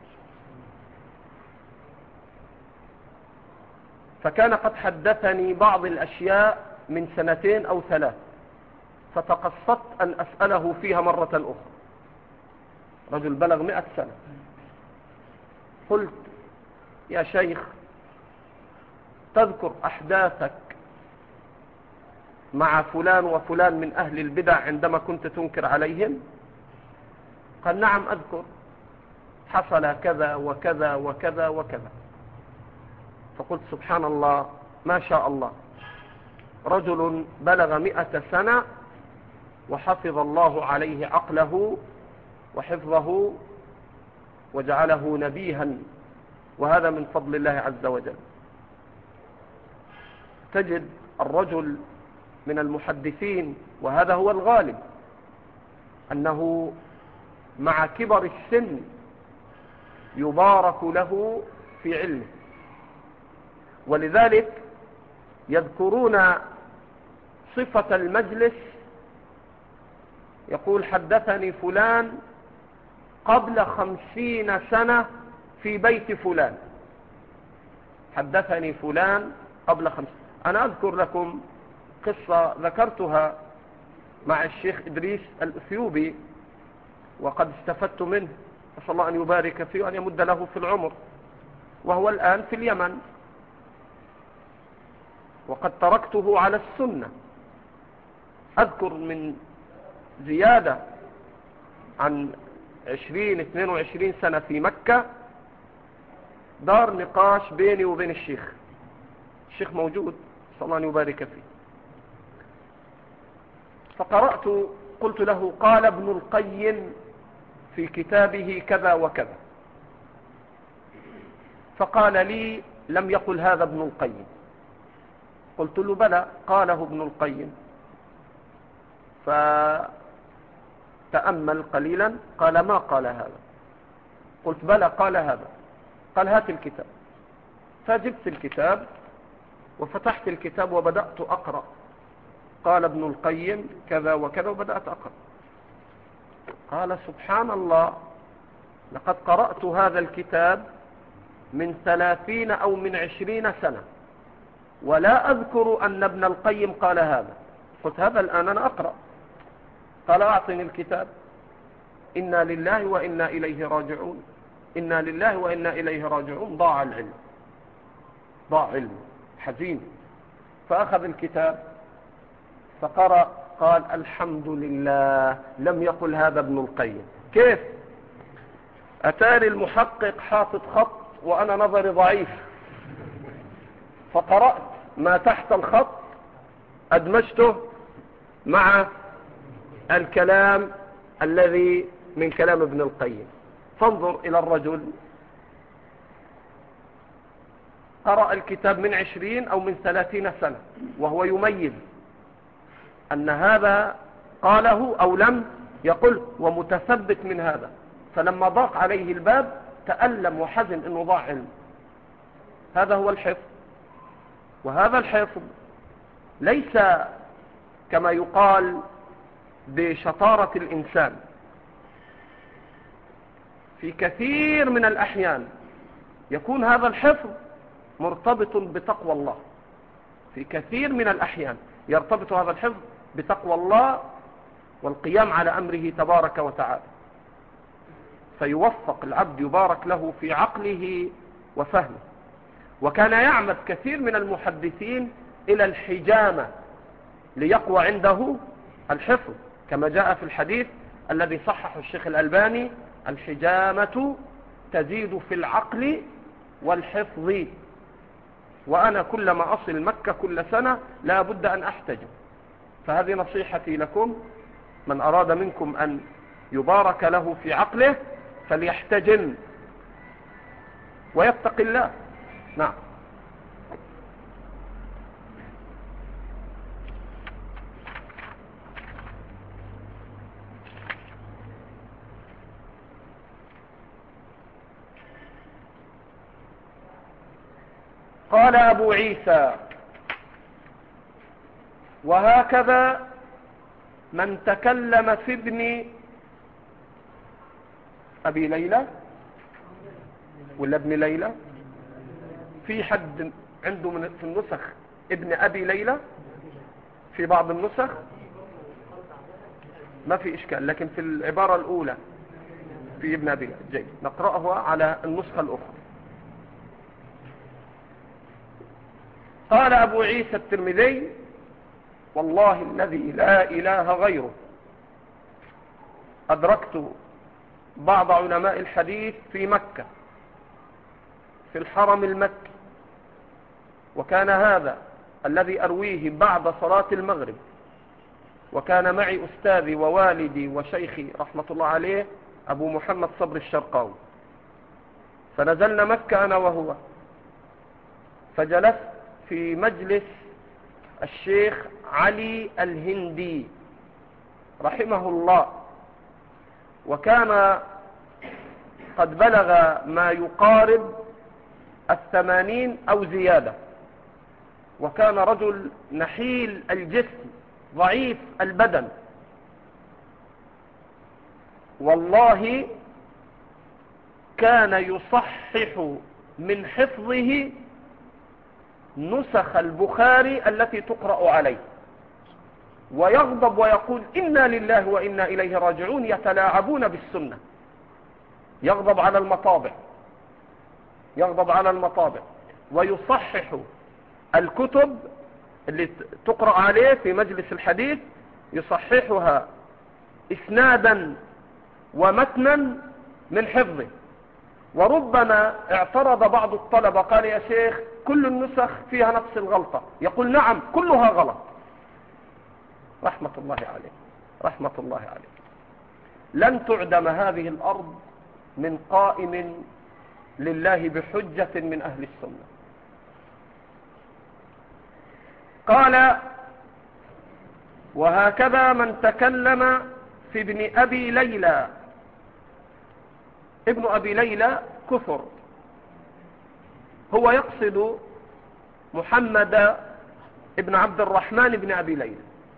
Speaker 1: فكان قد حدثني بعض الأشياء من 2 أو 3 فتقصدت أن أسأله فيها مرة أخرى. رجل بلغ 100 سنة. قلت يا شيخ تذكر أحداثك مع فلان وفلان من أهل البدع عندما كنت تنكر عليهم؟ قال نعم أذكر، حصل كذا وكذا وكذا وكذا. فقلت سبحان الله ما شاء الله، رجل بلغ 100 سنة وحفظ الله عليه عقله وحفظه وجعله نبيها، وهذا من فضل الله عز وجل. تجد الرجل من المحدثين، وهذا هو الغالب، أنه مع كبر السن يبارك له في علمه، ولذلك يذكرون صفة المجلس. يقول حدثني فلان قبل 50 سنة في بيت فلان، حدثني فلان قبل 50. أنا أذكر لكم قصة ذكرتها مع الشيخ إدريس الأثيوبي وقد استفدت منه، أسأل الله أن يبارك فيه وأن يمد له في العمر، وهو الآن في اليمن، وقد تركته على السنة. أذكر من زيادة عن 20-22 سنة في مكة دار نقاش بيني وبين الشيخ موجود، أسأل الله أن يبارك فيه. فقرأت قلت له قال ابن القيم في كتابه كذا وكذا، فقال لي لم يقل هذا ابن القيم. قلت له بلى قاله ابن القيم. فتأمل قليلا قال ما قال هذا. قلت بلى قال هذا. قال هات الكتاب. فجبت الكتاب وفتحت الكتاب وبدأت أقرأ. قال ابن القيم كذا وكذا، وبدأت أقرأ. قال سبحان الله، لقد قرأت هذا الكتاب من 30 أو من 20 سنة ولا أذكر أن ابن القيم قال هذا. قلت هذا الآن أنا أقرأ. قال أعطني الكتاب. إنا لله وإنا إليه راجعون، إنا لله وإنا إليه راجعون. ضاع العلم، ضاع علم، حزين. فأخذ الكتاب فقرأ قال الحمد لله لم يقل هذا ابن القيم. كيف؟ أتاري المحقق حاطط خط وأنا نظري ضعيف، فقرأت ما تحت الخط أدمجته مع الكلام الذي من كلام ابن القيم. فانظر إلى الرجل قرأ الكتاب من 20 أو من 30 سنة وهو يميز أن هذا قاله أو لم يقل، ومتثبت من هذا. فلما ضاق عليه الباب تألم وحزن أنه ضاع علم. هذا هو الحفظ. وهذا الحفظ ليس كما يقال بشطارة الإنسان. في كثير من الأحيان يكون هذا الحفظ مرتبط بتقوى الله. في كثير من الأحيان يرتبط هذا الحفظ بتقوى الله والقيام على أمره تبارك وتعالى، فيوفق العبد يبارك له في عقله وفهمه. وكان يعمد كثير من المحدثين إلى الحجامة ليقوى عنده الحفظ، كما جاء في الحديث الذي صححه الشيخ الألباني: الحجامة تزيد في العقل والحفظ. وأنا كلما أصل مكة كل سنة لا بد أن أحتجم. فهذه نصيحتي لكم، من أراد منكم أن يبارك له في عقله فليحتجم ويتق الله. نعم. قال أبو عيسى: وهكذا من تكلم في ابن أبي ليلى ولا ابن ليلى؟ في حد عنده في النسخ ابن أبي ليلى؟ في بعض النسخ ما في إشكال، لكن في العبارة الأولى في ابن أبي ليلى. جيد، نقرأه على النسخة الأخرى. قال أبو عيسى الترمذي: والله الذي لا إله غيره أدركت بعض علماء الحديث في مكة في الحرم المكي، وكان هذا الذي أرويه بعد صلاة المغرب، وكان معي أستاذي ووالدي وشيخي رحمة الله عليه أبو محمد صبر الشرقاوي، فنزلنا مكة أنا وهو، فجلست في مجلس الشيخ علي الهندي رحمه الله، وكان قد بلغ ما يقارب 80 أو زيادة، وكان رجل نحيل الجسم ضعيف البدن، والله كان يصحح من حفظه نسخ البخاري التي تقرأ عليه، ويغضب ويقول: إنا لله وإنا إليه راجعون، يتلاعبون بالسنة. يغضب على المطابع ويصحح الكتب اللي تقرأ عليه في مجلس الحديث، يصححها إسنادا ومتنا من حفظه. وربما اعترض بعض الطلبة قال: يا شيخ كل النسخ فيها نفس الغلطة. يقول: نعم كلها غلط. رحمة الله عليه. لن تعدم هذه الأرض من قائم لله بحجة من أهل السنة. قال: وهكذا من تكلم في ابن أبي ليلى. ابن أبي ليلى كثر، هو يقصد محمد ابن عبد الرحمن بن أبي ليلى.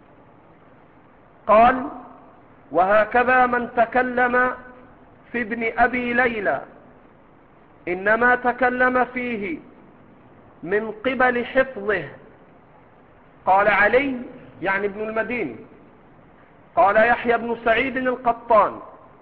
Speaker 1: قال: وهكذا من تكلم في ابن أبي ليلى إنما تكلم فيه من قبل حفظه. قال علي يعني ابن المديني. قال يحيى بن سعيد القطان: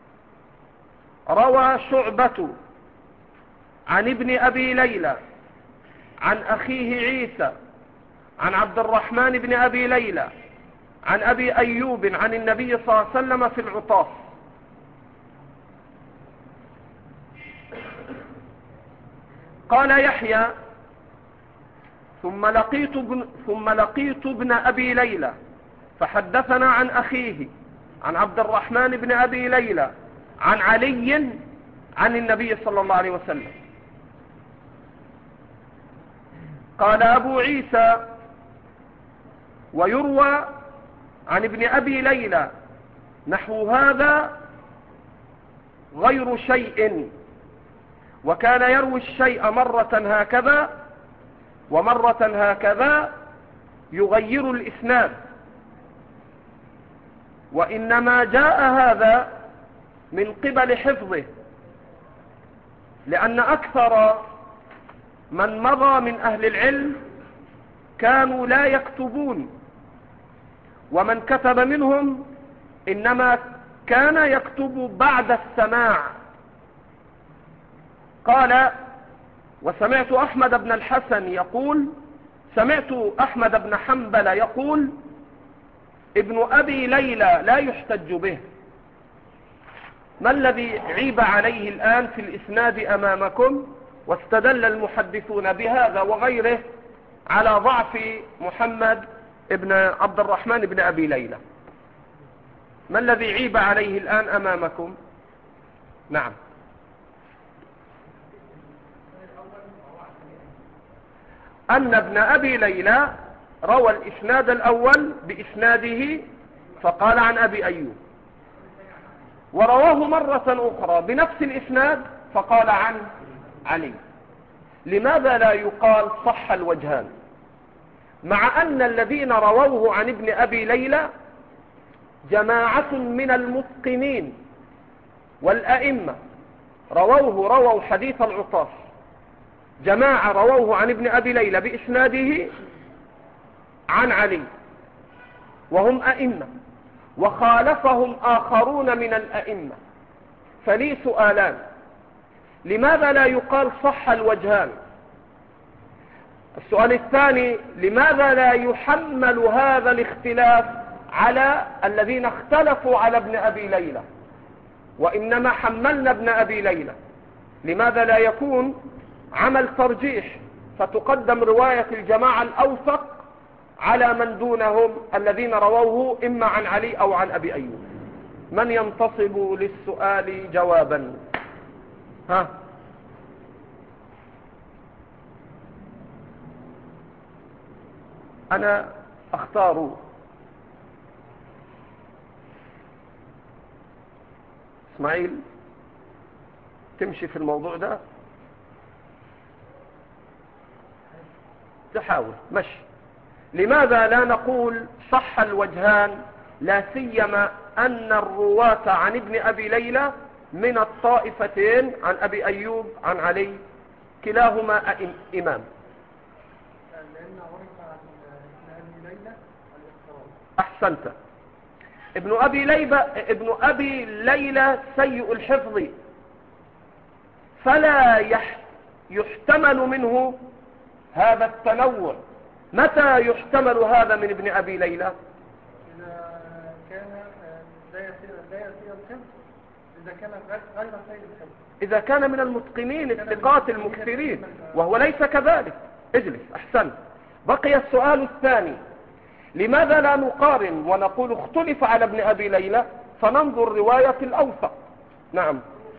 Speaker 1: روى شعبة عن ابن أبي ليلى عن أخيه عيسى عن عبد الرحمن بن أبي ليلى عن أبي أيوب عن النبي صلى الله عليه وسلم في العطاس. قال يحيى: ثم لقيت ابن أبي ليلى فحدثنا عن أخيه عن عبد الرحمن بن أبي ليلى عن علي عن النبي صلى الله عليه وسلم. قال أبو عيسى: ويروى عن ابن أبي ليلى نحو هذا غير شيء، وكان يروي الشيء مرة هكذا ومرة هكذا يغير الإسناد، وإنما جاء هذا من قبل حفظه، لأن أكثر من مضى من أهل العلم كانوا لا يكتبون، ومن كتب منهم إنما كان يكتب بعد السماع. قال: وسمعت أحمد بن الحسن يقول، سمعت أحمد بن حنبل يقول: ابن أبي ليلى لا يحتج به. ما الذي عيب عليه الآن في الإسناد أمامكم؟ واستدل المحدثون بهذا وغيره على ضعف محمد ابن عبد الرحمن بن أبي ليلى. ما الذي عيب عليه الآن أمامكم؟ نعم. أن ابن أبي ليلى روى الإسناد الأول بإسناده فقال عن أبي أيوب، ورواه مرة أخرى بنفس الإسناد فقال عن علي. لماذا لا يقال صح الوجهان، مع أن الذين رووه عن ابن أبي ليلى جماعة من المتقنين والأئمة رووا حديث العطاس، جماعة رووه عن ابن أبي ليلى بإسناده عن علي وهم أئمة، وخالفهم آخرون من الأئمة. فلي سؤالان: لماذا لا يقال صح الوجهان؟ السؤال الثاني: لماذا لا يحمل هذا الاختلاف على الذين اختلفوا على ابن أبي ليلى، وإنما حملنا ابن أبي ليلى؟ لماذا لا يكون عمل ترجيح فتقدم رواية الجماعة الأوثق على من دونهم الذين رووه إما عن علي أو عن أبي أيوب؟ من ينتصب للسؤال جوابا؟ ها؟ أنا أختار إسماعيل، تمشي في الموضوع ده، تحاول مشي. لماذا لا نقول صح الوجهان، لا سيما أن الرواة عن ابن أبي ليلى من الطائفتين، عن أبي أيوب عن علي، كلاهما إمام؟
Speaker 3: لأن عرف عن ابن أبي ليلى الاضطراب.
Speaker 1: أحسنت. ابن أبي ليلى سيء الحفظ، فلا يحتمل منه هذا التنوع. متى يحتمل هذا من ابن أبي ليلى؟
Speaker 3: إذا كان لا يسيء الحفظ، إذا كان غير سيء الحفظ،
Speaker 1: إذا كان من المتقنين الثقات المكثرين، وهو ليس كذلك. اجلس، أحسن. بقي السؤال الثاني: لماذا لا نقارن ونقول اختلف على ابن أبي ليلى فننظر رواية الأوثق؟ نعم،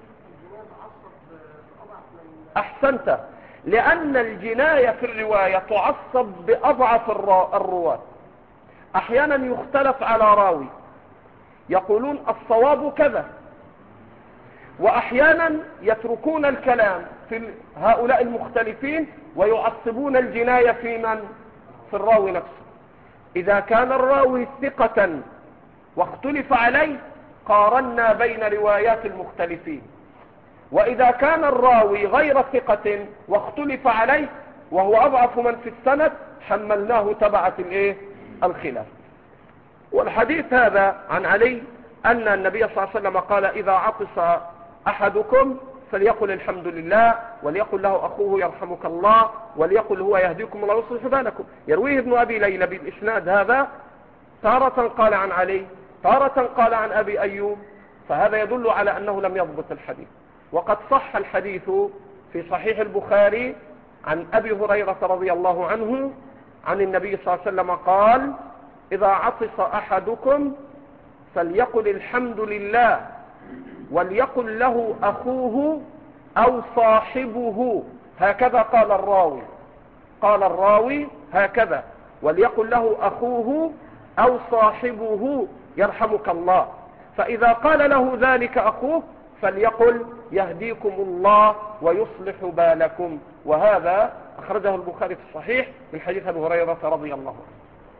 Speaker 1: أحسنت. لأن الجناية في الرواية تعصب بأضعف الرواة. أحيانا يختلف على راوي يقولون الصواب كذا، وأحيانا يتركون الكلام في هؤلاء المختلفين ويعصبون الجناية في الراوي نفسه. إذا كان الراوي ثقة واختلف عليه قارنا بين روايات المختلفين، وإذا كان الراوي غير ثقة واختلف عليه وهو أضعف من في السند حملناه تبعة الخلاف. والحديث هذا عن علي أن النبي صلى الله عليه وسلم قال: إذا عطس أحدكم فليقل الحمد لله، وليقل له أخوه يرحمك الله، وليقل هو يهديكم الله ويصلح بالكم. يرويه ابن أبي ليلى بالإسناد هذا، تارة قال عن علي، تارة قال عن أبي أيوب، فهذا يدل على أنه لم يضبط الحديث. وقد صح الحديث في صحيح البخاري عن أبي هريرة رضي الله عنه عن النبي صلى الله عليه وسلم قال: إذا عطس أحدكم فليقل الحمد لله، وليقل له أخوه أو صاحبه. هكذا قال الراوي هكذا: وليقل له أخوه أو صاحبه يرحمك الله. فإذا قال له ذلك أخوه فليقل يهديكم الله ويصلح بالكم. وهذا أخرجه البخاري في الصحيح من حديث أبي هريرة رضي الله عنه.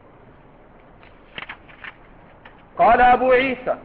Speaker 1: قال أبو عيسى: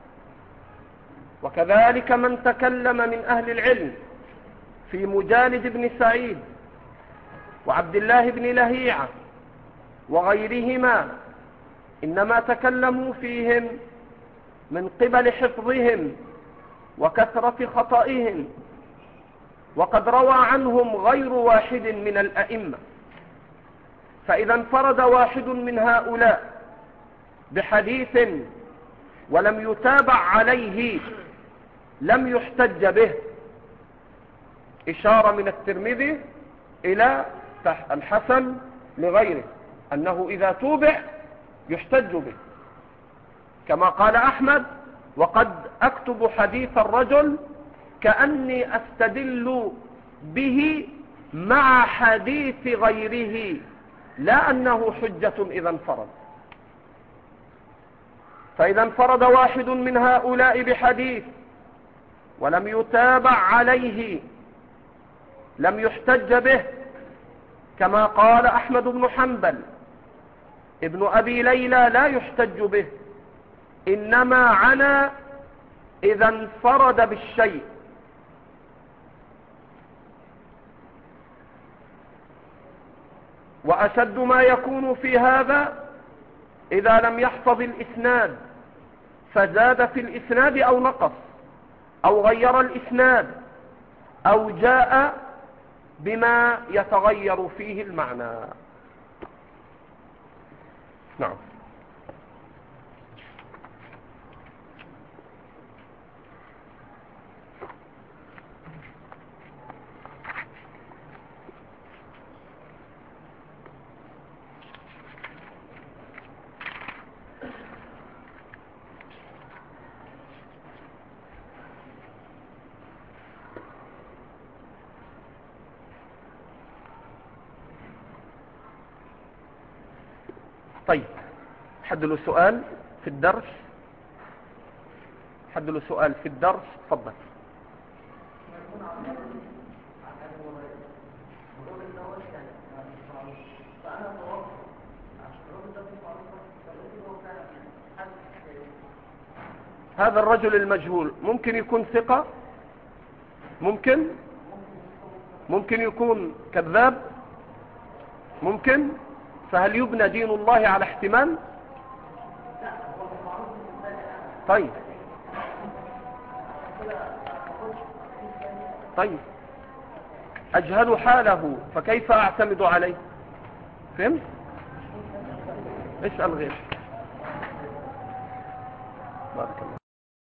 Speaker 1: وكذلك من تكلم من أهل العلم في مجالد بن سعيد وعبد الله بن لهيعة وغيرهما إنما تكلموا فيهم من قبل حفظهم وكثرة خطئهم، وقد روى عنهم غير واحد من الأئمة. فإذا انفرد واحد من هؤلاء بحديث ولم يتابع عليه لم يحتج به. إشارة من الترمذي إلى الحسن لغيره، أنه إذا توبع يحتج به، كما قال أحمد: وقد أكتب حديث الرجل كأني أستدل به مع حديث غيره، لا أنه حجة إذا انفرد. فإذا انفرد واحد من هؤلاء بحديث ولم يتابع عليه لم يحتج به كما قال أحمد بن حنبل. ابن أبي ليلى لا يحتج به، إنما عنا إذا انفرد بالشيء. وأشد ما يكون في هذا إذا لم يحفظ الإسناد فزاد في الإسناد أو نقص أو غير الإسناد أو جاء بما يتغير فيه المعنى. نعم. طيب، حد له سؤال في الدرس؟ حد له سؤال في الدرس؟ تفضل. هذا الرجل المجهول ممكن يكون ثقة، ممكن يكون كذاب، ممكن. فهل يبنى دين الله على احتمال؟ طيب أجهل حاله فكيف أعتمد عليه؟ فهمت؟ اسأل غير. بارك الله.